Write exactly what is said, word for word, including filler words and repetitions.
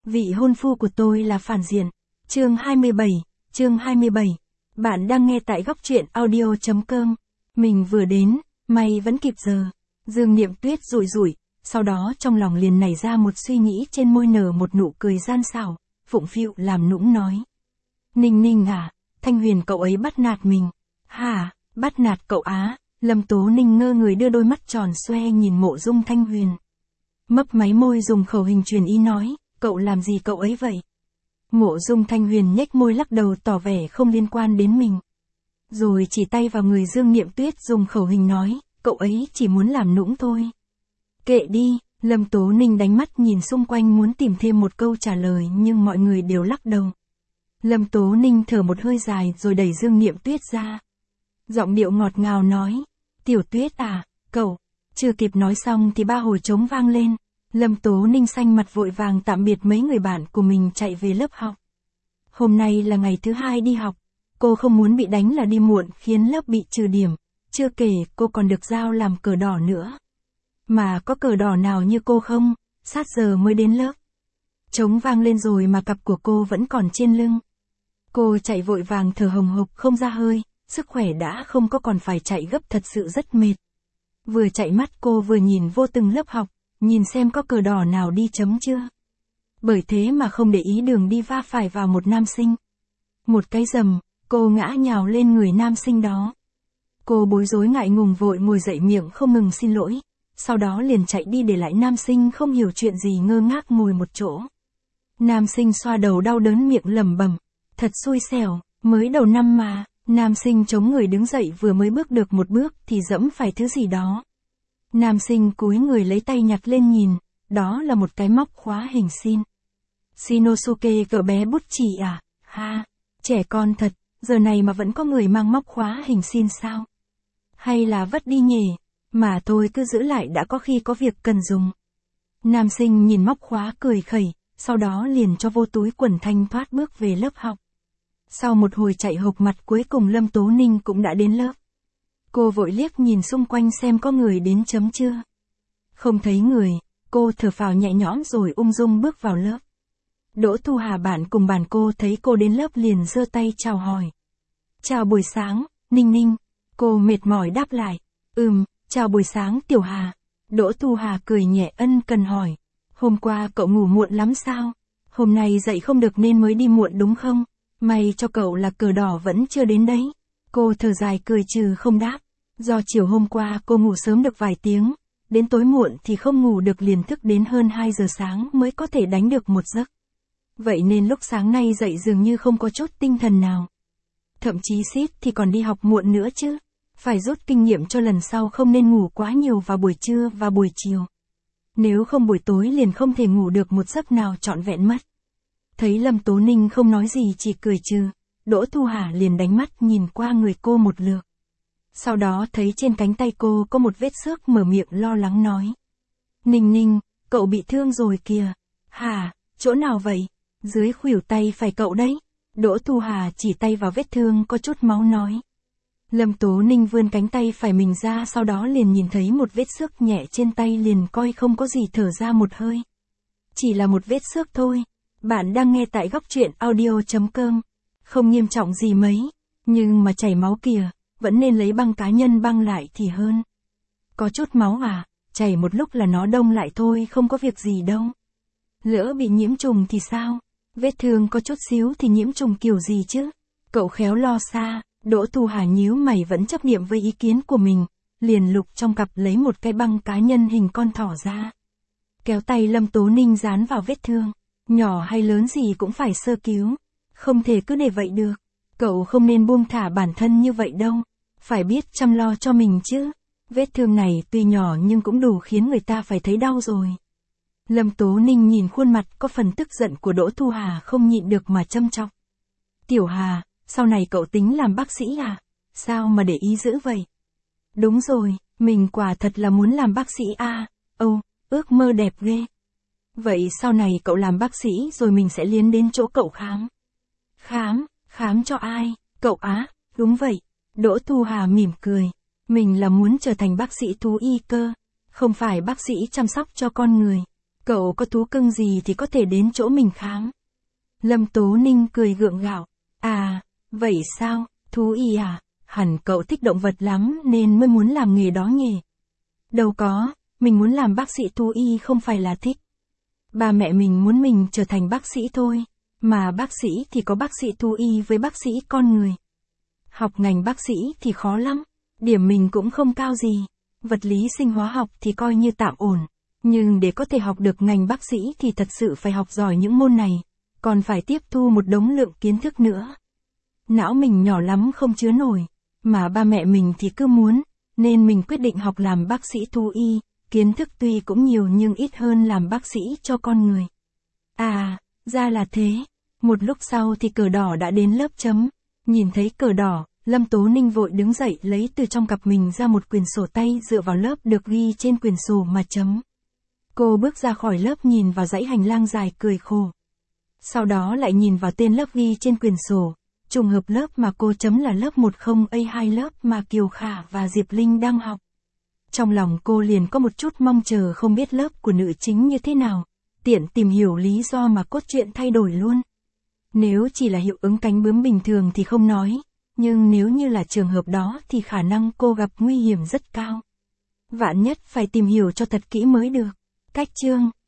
Vị hôn phu của tôi là phản diện. Chương hai mươi bảy, chương hai mươi bảy. Bạn đang nghe tại góc truyện audio chấm com. Mình vừa đến, may vẫn kịp giờ. Dương Niệm Tuyết rủi rủi, sau đó trong lòng liền nảy ra một suy nghĩ, trên môi nở một nụ cười gian xảo, phụng phịu làm nũng nói. Ninh Ninh à, Thanh Huyền cậu ấy bắt nạt mình. Hả, bắt nạt cậu á? Lâm Tố Ninh ngơ người đưa đôi mắt tròn xoe nhìn Mộ Dung Thanh Huyền. Mấp máy môi dùng khẩu hình truyền ý nói, cậu làm gì cậu ấy vậy? Mộ Dung Thanh Huyền nhếch môi lắc đầu tỏ vẻ không liên quan đến mình. Rồi chỉ tay vào người Dương Niệm Tuyết dùng khẩu hình nói, cậu ấy chỉ muốn làm nũng thôi. Kệ đi, Lâm Tố Ninh đánh mắt nhìn xung quanh muốn tìm thêm một câu trả lời nhưng mọi người đều lắc đầu. Lâm Tố Ninh thở một hơi dài rồi đẩy Dương Niệm Tuyết ra. Giọng điệu ngọt ngào nói, Tiểu Tuyết à, cậu, chưa kịp nói xong thì ba hồi trống vang lên. Lâm Tố Ninh xanh mặt vội vàng tạm biệt mấy người bạn của mình chạy về lớp học. Hôm nay là ngày thứ hai đi học, cô không muốn bị đánh là đi muộn khiến lớp bị trừ điểm, chưa kể cô còn được giao làm cờ đỏ nữa. Mà có cờ đỏ nào như cô không, sát giờ mới đến lớp. Trống vang lên rồi mà cặp của cô vẫn còn trên lưng. Cô chạy vội vàng thở hồng hộc không ra hơi, sức khỏe đã không có còn phải chạy gấp thật sự rất mệt. Vừa chạy mắt cô vừa nhìn vô từng lớp học, nhìn xem có cờ đỏ nào đi chấm chưa. Bởi thế mà không để ý đường đi va phải vào một nam sinh. Một cái rầm, cô ngã nhào lên người nam sinh đó. Cô bối rối ngại ngùng vội ngồi dậy miệng không ngừng xin lỗi. Sau đó liền chạy đi để lại nam sinh không hiểu chuyện gì ngơ ngác ngồi một chỗ. Nam sinh xoa đầu đau đớn miệng lẩm bẩm, thật xui xẻo, mới đầu năm mà. Nam sinh chống người đứng dậy vừa mới bước được một bước thì dẫm phải thứ gì đó. Nam sinh cúi người lấy tay nhặt lên nhìn, đó là một cái móc khóa hình xin. Shinosuke cỡ bé bút chì à, ha, trẻ con thật, giờ này mà vẫn có người mang móc khóa hình xin sao? Hay là vất đi nhỉ, mà thôi cứ giữ lại đã có khi có việc cần dùng. Nam sinh nhìn móc khóa cười khẩy, sau đó liền cho vô túi quần thanh thoát bước về lớp học. Sau một hồi chạy hộc mặt cuối cùng Lâm Tố Ninh cũng đã đến lớp. Cô vội liếc nhìn xung quanh xem có người đến chấm chưa. Không thấy người, cô thở phào nhẹ nhõm rồi ung dung bước vào lớp. Đỗ Thu Hà bạn cùng bàn cô thấy cô đến lớp liền giơ tay chào hỏi. Chào buổi sáng, Ninh Ninh. Cô mệt mỏi đáp lại. Ừm, chào buổi sáng Tiểu Hà. Đỗ Thu Hà cười nhẹ ân cần hỏi. Hôm qua cậu ngủ muộn lắm sao? Hôm nay dậy không được nên mới đi muộn đúng không? May cho cậu là cờ đỏ vẫn chưa đến đấy. Cô thở dài cười trừ không đáp. Do chiều hôm qua cô ngủ sớm được vài tiếng, đến tối muộn thì không ngủ được liền thức đến hơn hai giờ sáng mới có thể đánh được một giấc. Vậy nên lúc sáng nay dậy dường như không có chút tinh thần nào. Thậm chí suýt thì còn đi học muộn nữa chứ. Phải rút kinh nghiệm cho lần sau không nên ngủ quá nhiều vào buổi trưa và buổi chiều. Nếu không buổi tối liền không thể ngủ được một giấc nào trọn vẹn mất. Thấy Lâm Tố Ninh không nói gì chỉ cười trừ, Đỗ Thu Hà liền đánh mắt nhìn qua người cô một lượt. Sau đó thấy trên cánh tay cô có một vết xước mở miệng lo lắng nói. Ninh Ninh, cậu bị thương rồi kìa. Hả, chỗ nào vậy? Dưới khuỷu tay phải cậu đấy. Đỗ Thu Hà chỉ tay vào vết thương có chút máu nói. Lâm Tố Ninh vươn cánh tay phải mình ra sau đó liền nhìn thấy một vết xước nhẹ trên tay liền coi không có gì thở ra một hơi. Chỉ là một vết xước thôi. Bạn đang nghe tại góc truyện audio chấm com. Không nghiêm trọng gì mấy, nhưng mà chảy máu kìa, vẫn nên lấy băng cá nhân băng lại thì hơn. Có chút máu à, chảy một lúc là nó đông lại thôi không có việc gì đâu. Lỡ bị nhiễm trùng thì sao? Vết thương có chút xíu thì nhiễm trùng kiểu gì chứ? Cậu khéo lo xa. Đỗ Thu Hà nhíu mày vẫn chấp niệm với ý kiến của mình, liền lục trong cặp lấy một cái băng cá nhân hình con thỏ ra. Kéo tay Lâm Tố Ninh dán vào vết thương, nhỏ hay lớn gì cũng phải sơ cứu, không thể cứ để vậy được. Cậu không nên buông thả bản thân như vậy đâu, phải biết chăm lo cho mình chứ. Vết thương này tuy nhỏ nhưng cũng đủ khiến người ta phải thấy đau rồi. Lâm Tố Ninh nhìn khuôn mặt có phần tức giận của Đỗ Thu Hà không nhịn được mà châm chọc. Tiểu Hà, sau này cậu tính làm bác sĩ à? Sao mà để ý dữ vậy? Đúng rồi, mình quả thật là muốn làm bác sĩ à? Âu, ước mơ đẹp ghê. Vậy sau này cậu làm bác sĩ rồi mình sẽ liến đến chỗ cậu khám. Khám, khám cho ai? Cậu á? Đúng vậy. Đỗ Thu Hà mỉm cười. Mình là muốn trở thành bác sĩ thú y cơ, không phải bác sĩ chăm sóc cho con người. Cậu có thú cưng gì thì có thể đến chỗ mình khám. Lâm Tố Ninh cười gượng gạo. À, vậy sao, thú y à, hẳn cậu thích động vật lắm nên mới muốn làm nghề đó nhỉ. Đâu có, mình muốn làm bác sĩ thú y không phải là thích. Ba mẹ mình muốn mình trở thành bác sĩ thôi, mà bác sĩ thì có bác sĩ thú y với bác sĩ con người. Học ngành bác sĩ thì khó lắm, điểm mình cũng không cao gì, vật lý sinh hóa học thì coi như tạm ổn, nhưng để có thể học được ngành bác sĩ thì thật sự phải học giỏi những môn này, còn phải tiếp thu một đống lượng kiến thức nữa. Não mình nhỏ lắm không chứa nổi, mà ba mẹ mình thì cứ muốn, nên mình quyết định học làm bác sĩ thú y, kiến thức tuy cũng nhiều nhưng ít hơn làm bác sĩ cho con người. À, ra là thế. Một lúc sau thì cờ đỏ đã đến lớp chấm. Nhìn thấy cờ đỏ, Lâm Tố Ninh vội đứng dậy lấy từ trong cặp mình ra một quyển sổ tay dựa vào lớp được ghi trên quyển sổ mà chấm. Cô bước ra khỏi lớp nhìn vào dãy hành lang dài cười khổ. Sau đó lại nhìn vào tên lớp ghi trên quyển sổ. Trùng hợp lớp mà cô chấm là lớp mười A hai, lớp mà Kiều Khả và Diệp Linh đang học. Trong lòng cô liền có một chút mong chờ không biết lớp của nữ chính như thế nào, tiện tìm hiểu lý do mà cốt truyện thay đổi luôn. Nếu chỉ là hiệu ứng cánh bướm bình thường thì không nói, nhưng nếu như là trường hợp đó thì khả năng cô gặp nguy hiểm rất cao. Vạn nhất phải tìm hiểu cho thật kỹ mới được. Cách chương